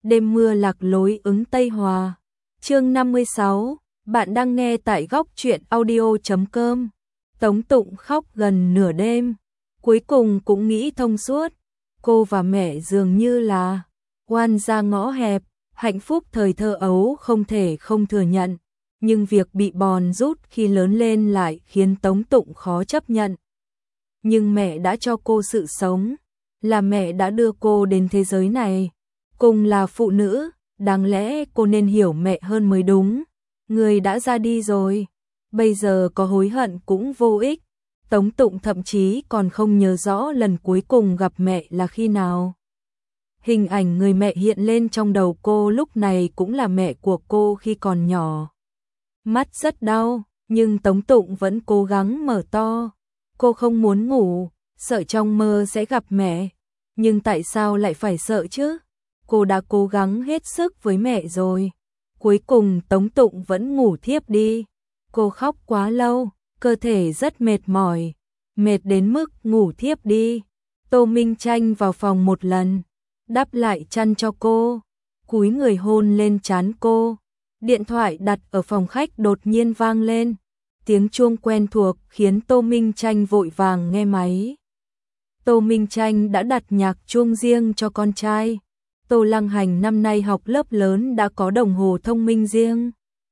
đêm mưa lạc lối ứng Tây Hòa. Chương 56, bạn đang nghe tại góc truyện audio.com. Tống Tụng khóc gần nửa đêm, cuối cùng cũng nghĩ thông suốt. Cô và mẹ dường như là oan gia ngõ hẹp, hạnh phúc thời thơ ấu không thể không thừa nhận, nhưng việc bị bòn rút khi lớn lên lại khiến Tống Tụng khó chấp nhận. Nhưng mẹ đã cho cô sự sống, là mẹ đã đưa cô đến thế giới này. Cùng là phụ nữ, đáng lẽ cô nên hiểu mẹ hơn mới đúng. Người đã ra đi rồi, bây giờ có hối hận cũng vô ích. Tống Tụng thậm chí còn không nhớ rõ lần cuối cùng gặp mẹ là khi nào. Hình ảnh người mẹ hiện lên trong đầu cô lúc này cũng là mẹ của cô khi còn nhỏ. Mắt rất đau, nhưng Tống Tụng vẫn cố gắng mở to. Cô không muốn ngủ, sợ trong mơ sẽ gặp mẹ. Nhưng tại sao lại phải sợ chứ? Cô đã cố gắng hết sức với mẹ rồi. Cuối cùng Tống Tụng vẫn ngủ thiếp đi. Cô khóc quá lâu, cơ thể rất mệt mỏi, mệt đến mức ngủ thiếp đi. Tô Minh Tranh vào phòng một lần, đắp lại chăn cho cô, cúi người hôn lên trán cô. Điện thoại đặt ở phòng khách đột nhiên vang lên. Tiếng chuông quen thuộc khiến Tô Minh Tranh vội vàng nghe máy. Tô Minh Tranh đã đặt nhạc chuông riêng cho con trai. Tô Lăng Hành năm nay học lớp lớn đã có đồng hồ thông minh riêng.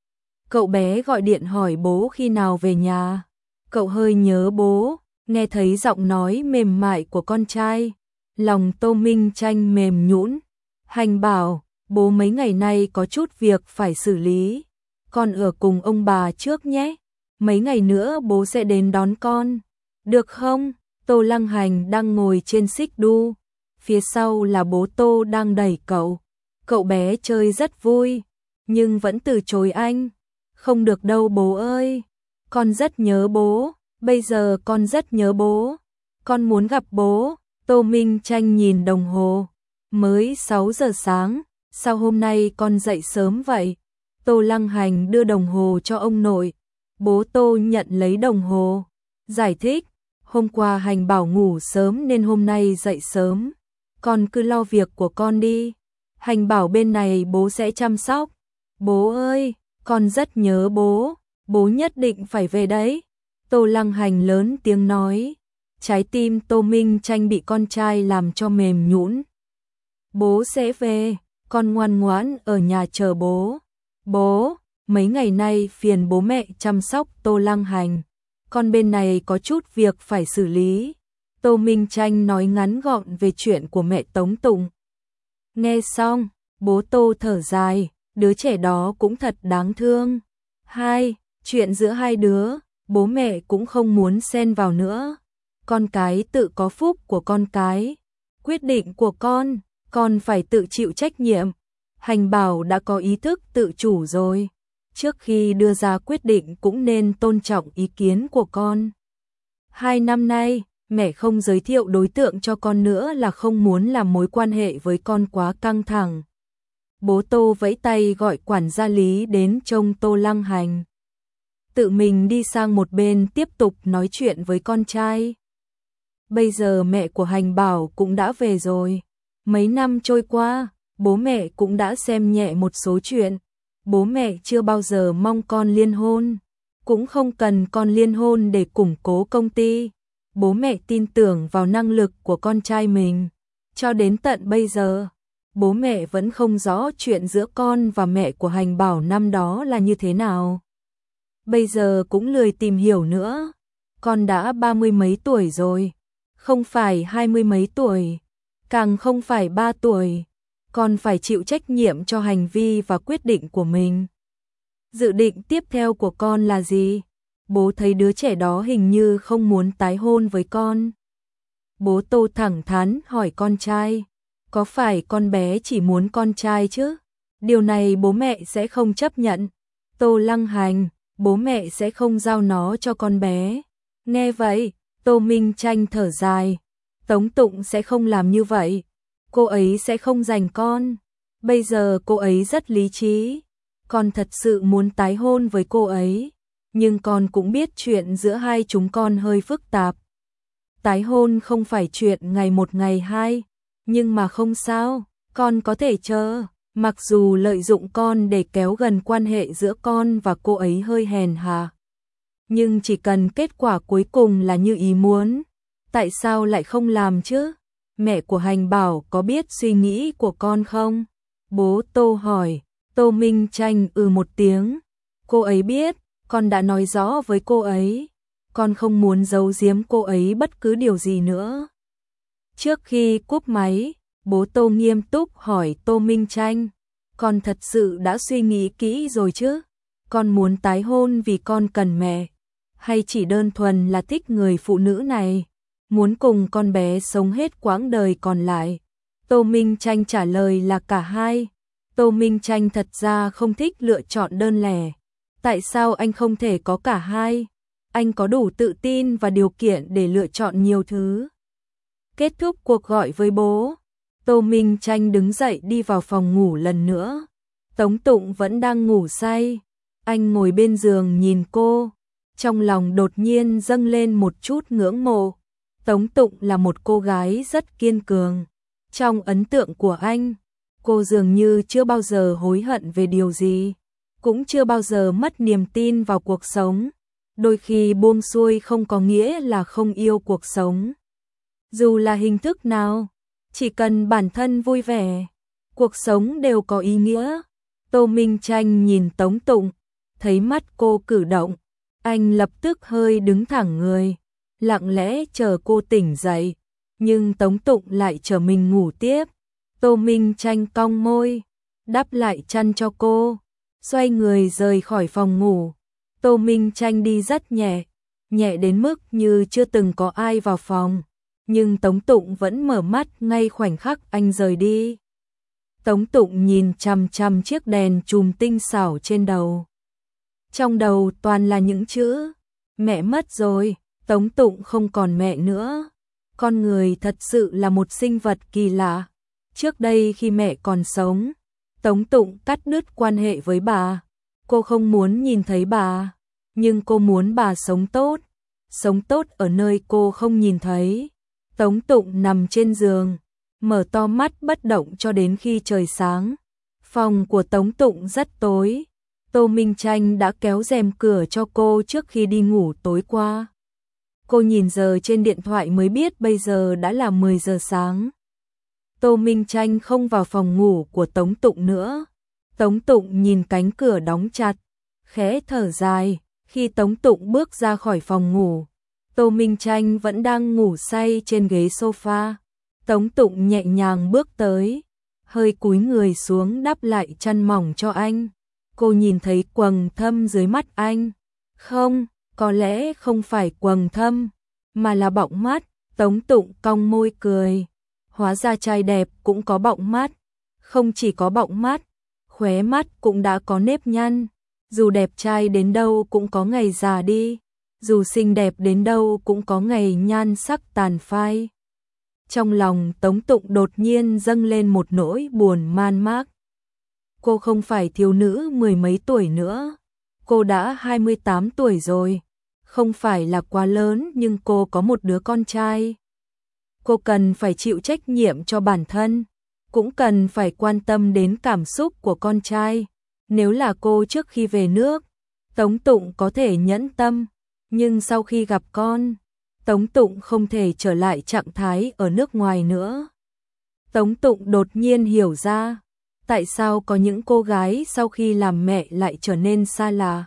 Cậu bé gọi điện hỏi bố khi nào về nhà. Cậu hơi nhớ bố, nghe thấy giọng nói mềm mại của con trai. Lòng Tô Minh Tranh mềm nhũn. Hành bảo, bố mấy ngày nay có chút việc phải xử lý. Con ở cùng ông bà trước nhé. Mấy ngày nữa bố sẽ đến đón con. Được không? Tô Lăng Hành đang ngồi trên xích đu. Phía sau là bố Tô đang đẩy cậu. Cậu bé chơi rất vui, nhưng vẫn từ chối anh. Không được đâu bố ơi. Con rất nhớ bố. Bây giờ con rất nhớ bố. Con muốn gặp bố. Tô Minh Tranh nhìn đồng hồ. Mới 6 giờ sáng. Sao hôm nay con dậy sớm vậy? Tô Lăng Hành đưa đồng hồ cho ông nội. Bố Tô nhận lấy đồng hồ. Giải thích. Hôm qua Hành bảo ngủ sớm nên hôm nay dậy sớm. Con cứ lo việc của con đi. Hành bảo bên này bố sẽ chăm sóc. Bố ơi, con rất nhớ bố. Bố nhất định phải về đấy. Tô Lăng Hành lớn tiếng nói. Trái tim Tô Minh Tranh bị con trai làm cho mềm nhũn. Bố sẽ về, con ngoan ngoãn ở nhà chờ bố. Bố, mấy ngày nay phiền bố mẹ chăm sóc Tô Lăng Hành. Con bên này có chút việc phải xử lý. Tô Minh Tranh nói ngắn gọn về chuyện của mẹ Tống Tụng. Nghe xong, bố Tô thở dài, đứa trẻ đó cũng thật đáng thương. Chuyện giữa hai đứa, bố mẹ cũng không muốn xen vào nữa. Con cái tự có phúc của con cái. Quyết định của con phải tự chịu trách nhiệm. Hành bảo đã có ý thức tự chủ rồi. Trước khi đưa ra quyết định cũng nên tôn trọng ý kiến của con. 2 năm nay, mẹ không giới thiệu đối tượng cho con nữa là không muốn làm mối quan hệ với con quá căng thẳng. Bố Tô vẫy tay gọi quản gia Lý đến trông Tô Lăng Hành. Tự mình đi sang một bên tiếp tục nói chuyện với con trai. Bây giờ mẹ của Hành bảo cũng đã về rồi. Mấy năm trôi qua, bố mẹ cũng đã xem nhẹ một số chuyện. Bố mẹ chưa bao giờ mong con liên hôn. Cũng không cần con liên hôn để củng cố công ty. Bố mẹ tin tưởng vào năng lực của con trai mình. Cho đến tận bây giờ, bố mẹ vẫn không rõ chuyện giữa con và mẹ của Hành bảo năm đó là như thế nào. Bây giờ cũng lười tìm hiểu nữa. Con đã 30 mấy tuổi rồi. Không phải 20 mấy tuổi. Càng không phải 3 tuổi. Con phải chịu trách nhiệm cho hành vi và quyết định của mình. Dự định tiếp theo của con là gì? Bố thấy đứa trẻ đó hình như không muốn tái hôn với con. Bố Tô thẳng thắn hỏi con trai. Có phải con bé chỉ muốn con trai chứ? Điều này bố mẹ sẽ không chấp nhận. Tô Lăng Hành, bố mẹ sẽ không giao nó cho con bé. Nghe vậy, Tô Minh Tranh thở dài. Tống Tụng sẽ không làm như vậy. Cô ấy sẽ không giành con. Bây giờ cô ấy rất lý trí. Con thật sự muốn tái hôn với cô ấy. Nhưng con cũng biết chuyện giữa hai chúng con hơi phức tạp. Tái hôn không phải chuyện ngày một ngày hai. Nhưng mà không sao, con có thể chờ. Mặc dù lợi dụng con để kéo gần quan hệ giữa con và cô ấy hơi hèn hạ, nhưng chỉ cần kết quả cuối cùng là như ý muốn, tại sao lại không làm chứ? Mẹ của Hành Bảo có biết suy nghĩ của con không? Bố Tô hỏi. Tô Minh Tranh một tiếng. Cô ấy biết, con đã nói rõ với cô ấy. Con không muốn giấu giếm cô ấy bất cứ điều gì nữa. Trước khi cúp máy, bố Tô nghiêm túc hỏi Tô Minh Tranh. Con thật sự đã suy nghĩ kỹ rồi chứ? Con muốn tái hôn vì con cần mẹ, hay chỉ đơn thuần là thích người phụ nữ này, muốn cùng con bé sống hết quãng đời còn lại? Tô Minh Tranh trả lời là cả hai. Tô Minh Tranh thật ra không thích lựa chọn đơn lẻ. Tại sao anh không thể có cả hai? Anh có đủ tự tin và điều kiện để lựa chọn nhiều thứ. Kết thúc cuộc gọi với bố, Tô Minh Tranh đứng dậy đi vào phòng ngủ lần nữa. Tống Tụng vẫn đang ngủ say. Anh ngồi bên giường nhìn cô, trong lòng đột nhiên dâng lên một chút ngưỡng mộ. Tống Tụng là một cô gái rất kiên cường. Trong ấn tượng của anh, cô dường như chưa bao giờ hối hận về điều gì, cũng chưa bao giờ mất niềm tin vào cuộc sống. Đôi khi buông xuôi không có nghĩa là không yêu cuộc sống. Dù là hình thức nào, chỉ cần bản thân vui vẻ, cuộc sống đều có ý nghĩa. Tô Minh Tranh nhìn Tống Tụng, thấy mắt cô cử động, anh lập tức hơi đứng thẳng người, lặng lẽ chờ cô tỉnh dậy, nhưng Tống Tụng lại chờ mình ngủ tiếp. Tô Minh Tranh cong môi, đắp lại chăn cho cô, xoay người rời khỏi phòng ngủ. Tô Minh Tranh đi rất nhẹ, nhẹ đến mức như chưa từng có ai vào phòng, nhưng Tống Tụng vẫn mở mắt ngay khoảnh khắc anh rời đi. Tống Tụng nhìn chằm chằm chiếc đèn chùm tinh xảo trên đầu. Trong đầu toàn là những chữ, mẹ mất rồi, Tống Tụng không còn mẹ nữa. Con người thật sự là một sinh vật kỳ lạ. Trước đây khi mẹ còn sống, Tống Tụng cắt đứt quan hệ với bà. Cô không muốn nhìn thấy bà, nhưng cô muốn bà sống tốt ở nơi cô không nhìn thấy. Tống Tụng nằm trên giường, mở to mắt bất động cho đến khi trời sáng. Phòng của Tống Tụng rất tối. Tô Minh Tranh đã kéo rèm cửa cho cô trước khi đi ngủ tối qua. Cô nhìn giờ trên điện thoại mới biết bây giờ đã là 10 giờ sáng. Tô Minh Tranh không vào phòng ngủ của Tống Tụng nữa. Tống Tụng nhìn cánh cửa đóng chặt, khẽ thở dài. Khi Tống Tụng bước ra khỏi phòng ngủ, Tô Minh Tranh vẫn đang ngủ say trên ghế sofa. Tống Tụng nhẹ nhàng bước tới, hơi cúi người xuống đắp lại chăn mỏng cho anh. Cô nhìn thấy quầng thâm dưới mắt anh. Không, có lẽ không phải quầng thâm, mà là bọng mắt. Tống Tụng cong môi cười. Hóa ra trai đẹp cũng có bọng mắt. Không chỉ có bọng mắt, khóe mắt cũng đã có nếp nhăn. Dù đẹp trai đến đâu cũng có ngày già đi. Dù xinh đẹp đến đâu cũng có ngày nhan sắc tàn phai. Trong lòng Tống Tụng đột nhiên dâng lên một nỗi buồn man mác. Cô không phải thiếu nữ mười mấy tuổi nữa. Cô đã 28 tuổi rồi. Không phải là quá lớn nhưng cô có một đứa con trai. Cô cần phải chịu trách nhiệm cho bản thân, cũng cần phải quan tâm đến cảm xúc của con trai. Nếu là cô trước khi về nước, Tống Tụng có thể nhẫn tâm, nhưng sau khi gặp con, Tống Tụng không thể trở lại trạng thái ở nước ngoài nữa. Tống Tụng đột nhiên hiểu ra, tại sao có những cô gái sau khi làm mẹ lại trở nên xa lạ.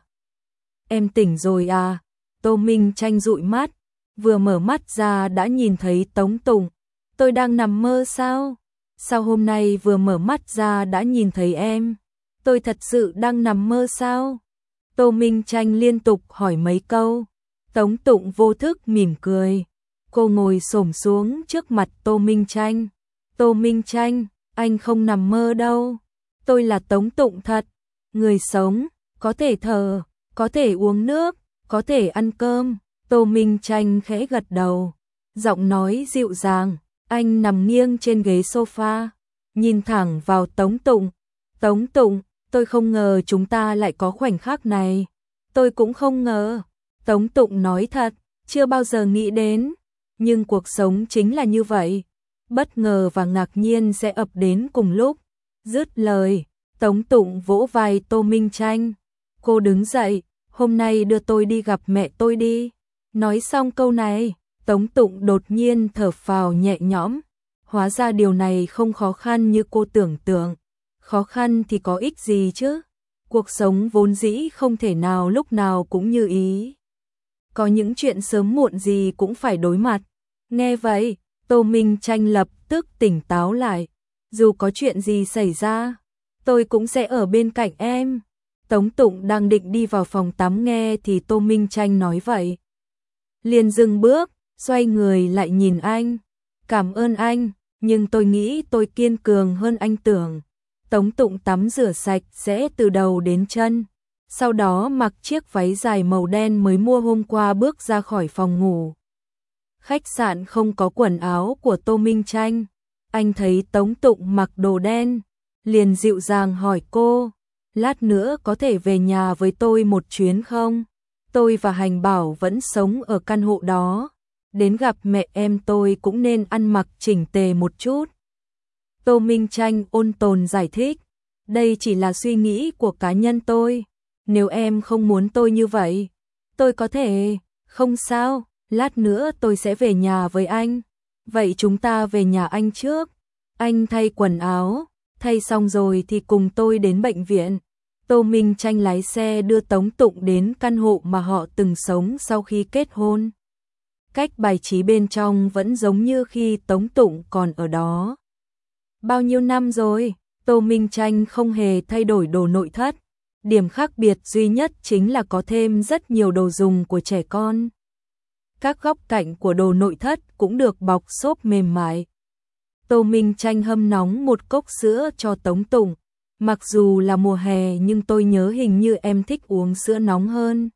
Em tỉnh rồi à? Tô Minh Tranh dụi mắt, vừa mở mắt ra đã nhìn thấy Tống Tụng. Tôi đang nằm mơ sao? Sao hôm nay vừa mở mắt ra đã nhìn thấy em? Tôi thật sự đang nằm mơ sao? Tô Minh Tranh liên tục hỏi mấy câu. Tống Tụng vô thức mỉm cười. Cô ngồi xổm xuống trước mặt Tô Minh Tranh. Tô Minh Tranh, anh không nằm mơ đâu. Tôi là Tống Tụng thật. Người sống, có thể thở, có thể uống nước, có thể ăn cơm. Tô Minh Tranh khẽ gật đầu, giọng nói dịu dàng. Anh nằm nghiêng trên ghế sofa, nhìn thẳng vào Tống Tụng. Tống Tụng, tôi không ngờ chúng ta lại có khoảnh khắc này. Tôi cũng không ngờ. Tống Tụng nói thật, chưa bao giờ nghĩ đến. Nhưng cuộc sống chính là như vậy. Bất ngờ và ngạc nhiên sẽ ập đến cùng lúc. Dứt lời, Tống Tụng vỗ vai Tô Minh Tranh. Cô đứng dậy, hôm nay đưa tôi đi gặp mẹ tôi đi. Nói xong câu này, Tống Tụng đột nhiên thở phào nhẹ nhõm. Hóa ra điều này không khó khăn như cô tưởng tượng. Khó khăn thì có ích gì chứ? Cuộc sống vốn dĩ không thể nào lúc nào cũng như ý. Có những chuyện sớm muộn gì cũng phải đối mặt. Nghe vậy, Tô Minh Tranh lập tức tỉnh táo lại. Dù có chuyện gì xảy ra, tôi cũng sẽ ở bên cạnh em. Tống Tụng đang định đi vào phòng tắm nghe thì Tô Minh Tranh nói vậy. Liền dừng bước, xoay người lại nhìn anh. Cảm ơn anh, nhưng tôi nghĩ tôi kiên cường hơn anh tưởng. Tống Tụng tắm rửa sạch sẽ từ đầu đến chân. Sau đó mặc chiếc váy dài màu đen mới mua hôm qua bước ra khỏi phòng ngủ. Khách sạn không có quần áo của Tô Minh Tranh. Anh thấy Tống Tụng mặc đồ đen, liền dịu dàng hỏi cô, lát nữa có thể về nhà với tôi một chuyến không? Tôi và Hành Bảo vẫn sống ở căn hộ đó. Đến gặp mẹ em tôi cũng nên ăn mặc chỉnh tề một chút. Tô Minh Tranh ôn tồn giải thích, đây chỉ là suy nghĩ của cá nhân tôi. Nếu em không muốn tôi như vậy, tôi có thể, không sao, lát nữa tôi sẽ về nhà với anh. Vậy chúng ta về nhà anh trước. Anh thay quần áo, thay xong rồi thì cùng tôi đến bệnh viện. Tô Minh Tranh lái xe đưa Tống Tụng đến căn hộ mà họ từng sống sau khi kết hôn. Cách bài trí bên trong vẫn giống như khi Tống Tụng còn ở đó. Bao nhiêu năm rồi, Tô Minh Tranh không hề thay đổi đồ nội thất. Điểm khác biệt duy nhất chính là có thêm rất nhiều đồ dùng của trẻ con. Các góc cạnh của đồ nội thất cũng được bọc xốp mềm mại. Tô Minh Tranh hâm nóng một cốc sữa cho Tống Tụng. Mặc dù là mùa hè nhưng tôi nhớ hình như em thích uống sữa nóng hơn.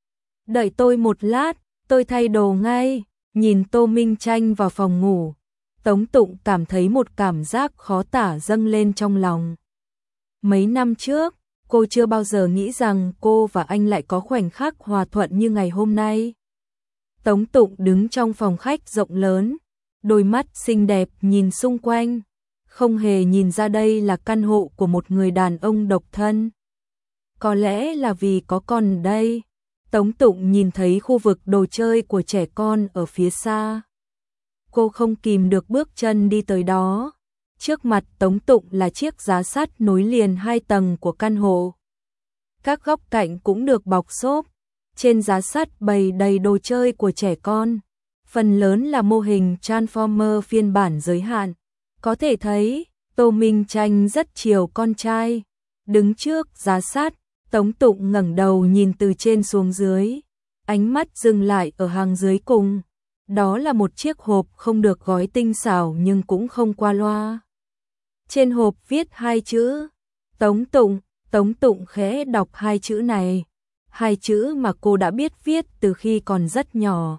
Đợi tôi một lát, tôi thay đồ ngay. Nhìn Tô Minh Tranh vào phòng ngủ, Tống Tụng cảm thấy một cảm giác khó tả dâng lên trong lòng. Mấy năm trước, cô chưa bao giờ nghĩ rằng cô và anh lại có khoảnh khắc hòa thuận như ngày hôm nay. Tống Tụng đứng trong phòng khách rộng lớn, đôi mắt xinh đẹp nhìn xung quanh, không hề nhìn ra đây là căn hộ của một người đàn ông độc thân. Có lẽ là vì có con ở đây. Tống Tụng nhìn thấy khu vực đồ chơi của trẻ con ở phía xa. Cô không kìm được bước chân đi tới đó. Trước mặt Tống Tụng là chiếc giá sắt nối liền 2 tầng của căn hộ. Các góc cạnh cũng được bọc xốp. Trên giá sắt bày đầy đồ chơi của trẻ con. Phần lớn là mô hình Transformer phiên bản giới hạn. Có thể thấy, Tô Minh Tranh rất chiều con trai. Đứng trước giá sắt, Tống Tụng ngẩng đầu nhìn từ trên xuống dưới. Ánh mắt dừng lại ở hàng dưới cùng. Đó là một chiếc hộp không được gói tinh xảo nhưng cũng không qua loa. Trên hộp viết 2 chữ Tống Tụng. Tống Tụng khẽ đọc 2 chữ này. 2 chữ mà cô đã biết viết từ khi còn rất nhỏ.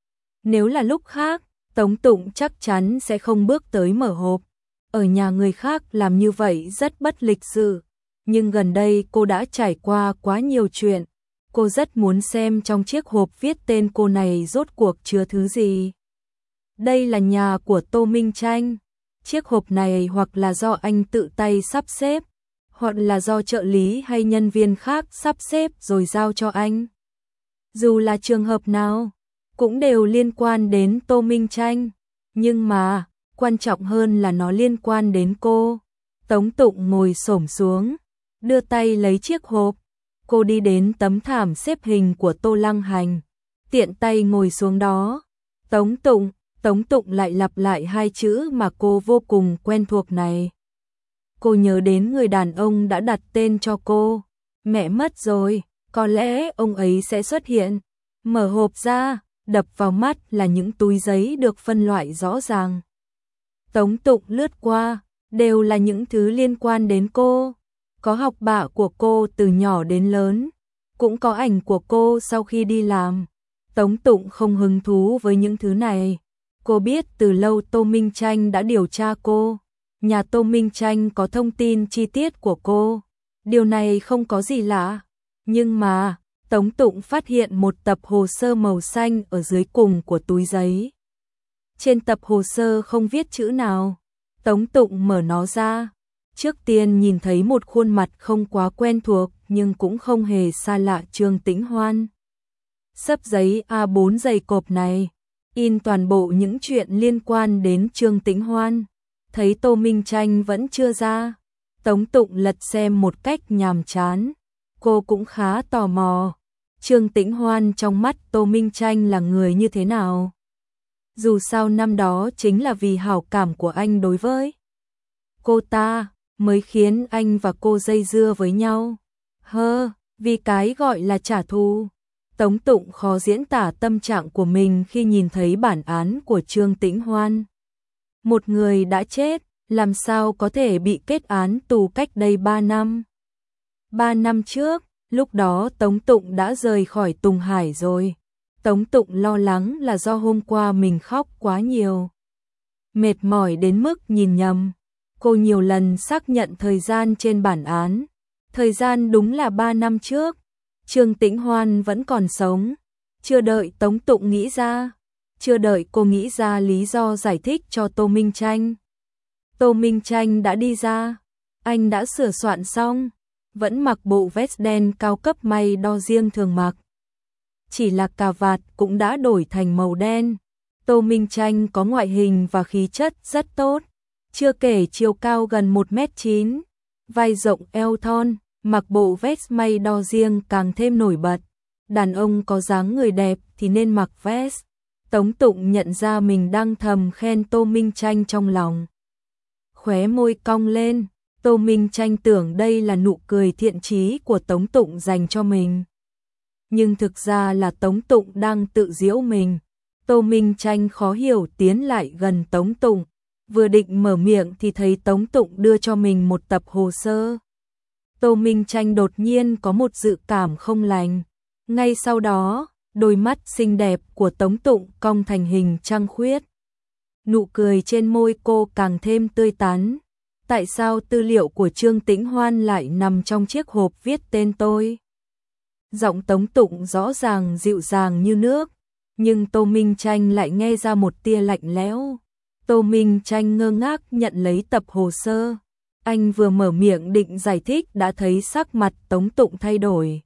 Nếu là lúc khác, Tống Tụng chắc chắn sẽ không bước tới mở hộp. Ở nhà người khác làm như vậy rất bất lịch sự. Nhưng gần đây cô đã trải qua quá nhiều chuyện. Cô rất muốn xem trong chiếc hộp viết tên cô này rốt cuộc chứa thứ gì. Đây là nhà của Tô Minh Tranh. Chiếc hộp này hoặc là do anh tự tay sắp xếp, hoặc là do trợ lý hay nhân viên khác sắp xếp rồi giao cho anh. Dù là trường hợp nào, cũng đều liên quan đến Tô Minh Tranh. Nhưng mà, quan trọng hơn là nó liên quan đến cô. Tống Tụng ngồi xổm xuống, đưa tay lấy chiếc hộp. Cô đi đến tấm thảm xếp hình của Tô Lăng Hành, tiện tay ngồi xuống đó. Tống Tụng lại lặp lại 2 chữ mà cô vô cùng quen thuộc này. Cô nhớ đến người đàn ông đã đặt tên cho cô. Mẹ mất rồi, có lẽ ông ấy sẽ xuất hiện. Mở hộp ra, đập vào mắt là những túi giấy được phân loại rõ ràng. Tống Tụng lướt qua, đều là những thứ liên quan đến cô. Có học bạ của cô từ nhỏ đến lớn, cũng có ảnh của cô sau khi đi làm. Tống Tụng không hứng thú với những thứ này. Cô biết từ lâu Tô Minh Tranh đã điều tra cô. Nhà Tô Minh Tranh có thông tin chi tiết của cô. Điều này không có gì lạ. Nhưng mà, Tống Tụng phát hiện một tập hồ sơ màu xanh ở dưới cùng của túi giấy. Trên tập hồ sơ không viết chữ nào. Tống Tụng mở nó ra. Trước tiên nhìn thấy một khuôn mặt không quá quen thuộc nhưng cũng không hề xa lạ, Trương Tĩnh Hoan. Sấp giấy A4 dày cộp này, in toàn bộ những chuyện liên quan đến Trương Tĩnh Hoan. Thấy Tô Minh Tranh vẫn chưa ra, Tống Tụng lật xem một cách nhàm chán. Cô cũng khá tò mò, Trương Tĩnh Hoan trong mắt Tô Minh Tranh là người như thế nào? Dù sao năm đó chính là vì hảo cảm của anh đối với cô ta mới khiến anh và cô dây dưa với nhau. Vì cái gọi là trả thù. Tống Tụng khó diễn tả tâm trạng của mình khi nhìn thấy bản án của Trương Tĩnh Hoan. Một người đã chết, làm sao có thể bị kết án tù cách đây 3 năm? 3 năm trước, lúc đó Tống Tụng đã rời khỏi Tùng Hải rồi. Tống Tụng lo lắng là do hôm qua mình khóc quá nhiều. Mệt mỏi đến mức nhìn nhầm. Cô nhiều lần xác nhận thời gian trên bản án. Thời gian đúng là 3 năm trước. Trương Tĩnh Hoan vẫn còn sống. Chưa đợi Tống Tụng nghĩ ra. Chưa đợi cô nghĩ ra lý do giải thích cho Tô Minh Tranh. Tô Minh Tranh đã đi ra. Anh đã sửa soạn xong. Vẫn mặc bộ vest đen cao cấp may đo riêng thường mặc. Chỉ là cà vạt cũng đã đổi thành màu đen. Tô Minh Tranh có ngoại hình và khí chất rất tốt. Chưa kể chiều cao gần 1m9, vai rộng eo thon, mặc bộ vest may đo riêng càng thêm nổi bật. Đàn ông có dáng người đẹp thì nên mặc vest. Tống Tụng nhận ra mình đang thầm khen Tô Minh Tranh trong lòng. Khóe môi cong lên, Tô Minh Tranh tưởng đây là nụ cười thiện chí của Tống Tụng dành cho mình. Nhưng thực ra là Tống Tụng đang tự giễu mình. Tô Minh Tranh khó hiểu tiến lại gần Tống Tụng. Vừa định mở miệng thì thấy Tống Tụng đưa cho mình một tập hồ sơ. Tô Minh Tranh đột nhiên có một dự cảm không lành. Ngay sau đó, đôi mắt xinh đẹp của Tống Tụng cong thành hình trăng khuyết. Nụ cười trên môi cô càng thêm tươi tắn. Tại sao tư liệu của Trương Tĩnh Hoan lại nằm trong chiếc hộp viết tên tôi? Giọng Tống Tụng rõ ràng dịu dàng như nước, nhưng Tô Minh Tranh lại nghe ra một tia lạnh lẽo. Tô Minh Tranh ngơ ngác nhận lấy tập hồ sơ. Anh vừa mở miệng định giải thích đã thấy sắc mặt Tống Tụng thay đổi.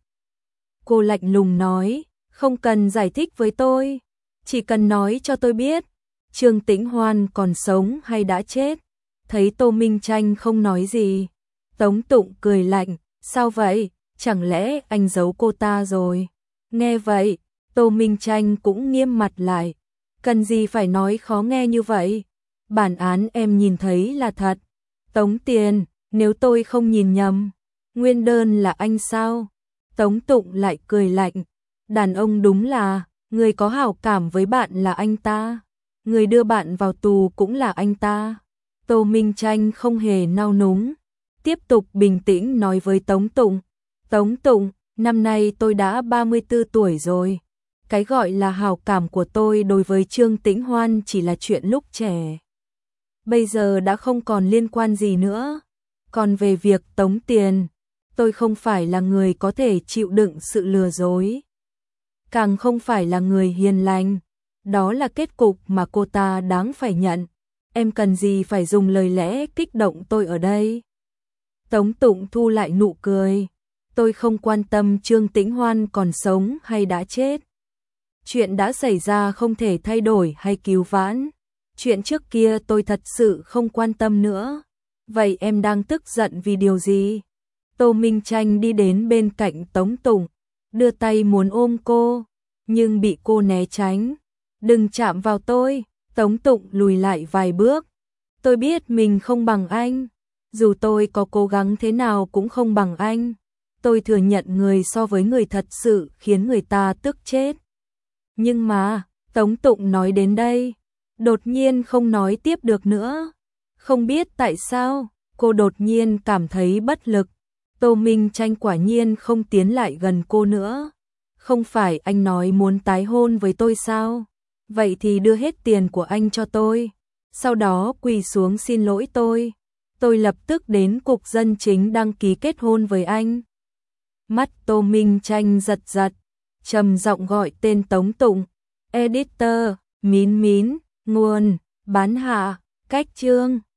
Cô lạnh lùng nói, không cần giải thích với tôi, chỉ cần nói cho tôi biết, Trương Tĩnh Hoan còn sống hay đã chết. Thấy Tô Minh Tranh không nói gì, Tống Tụng cười lạnh, sao vậy, chẳng lẽ anh giấu cô ta rồi? Nghe vậy, Tô Minh Tranh cũng nghiêm mặt lại, cần gì phải nói khó nghe như vậy? Bản án em nhìn thấy là thật. Tống Tiền, nếu tôi không nhìn nhầm, nguyên đơn là anh sao? Tống Tụng lại cười lạnh, đàn ông đúng là, người có hảo cảm với bạn là anh ta, người đưa bạn vào tù cũng là anh ta. Tô Minh Tranh không hề nao núng, tiếp tục bình tĩnh nói với Tống Tụng. Tống Tụng, năm nay tôi đã 34 tuổi rồi. Cái gọi là hảo cảm của tôi đối với Trương Tĩnh Hoan chỉ là chuyện lúc trẻ. Bây giờ đã không còn liên quan gì nữa. Còn về việc tống tiền, tôi không phải là người có thể chịu đựng sự lừa dối. Càng không phải là người hiền lành. Đó là kết cục mà cô ta đáng phải nhận. Em cần gì phải dùng lời lẽ kích động tôi ở đây? Tống Tụng thu lại nụ cười. Tôi không quan tâm Trương Tĩnh Hoan còn sống hay đã chết. Chuyện đã xảy ra không thể thay đổi hay cứu vãn. Chuyện trước kia tôi thật sự không quan tâm nữa. Vậy em đang tức giận vì điều gì? Tô Minh Tranh đi đến bên cạnh Tống Tụng, đưa tay muốn ôm cô, nhưng bị cô né tránh. Đừng chạm vào tôi. Tống Tụng lùi lại vài bước. Tôi biết mình không bằng anh. Dù tôi có cố gắng thế nào cũng không bằng anh. Tôi thừa nhận người so với người thật sự khiến người ta tức chết. Nhưng mà, Tống Tụng nói đến đây, đột nhiên không nói tiếp được nữa. Không biết tại sao, cô đột nhiên cảm thấy bất lực. Tô Minh Tranh quả nhiên không tiến lại gần cô nữa. Không phải anh nói muốn tái hôn với tôi sao? Vậy thì đưa hết tiền của anh cho tôi. Sau đó quỳ xuống xin lỗi tôi. Tôi lập tức đến cục dân chính đăng ký kết hôn với anh. Mắt Tô Minh Tranh giật giật, trầm giọng gọi tên Tống Tụng. Editor, Mín Mín, nguồn, bán hạ, cách chương.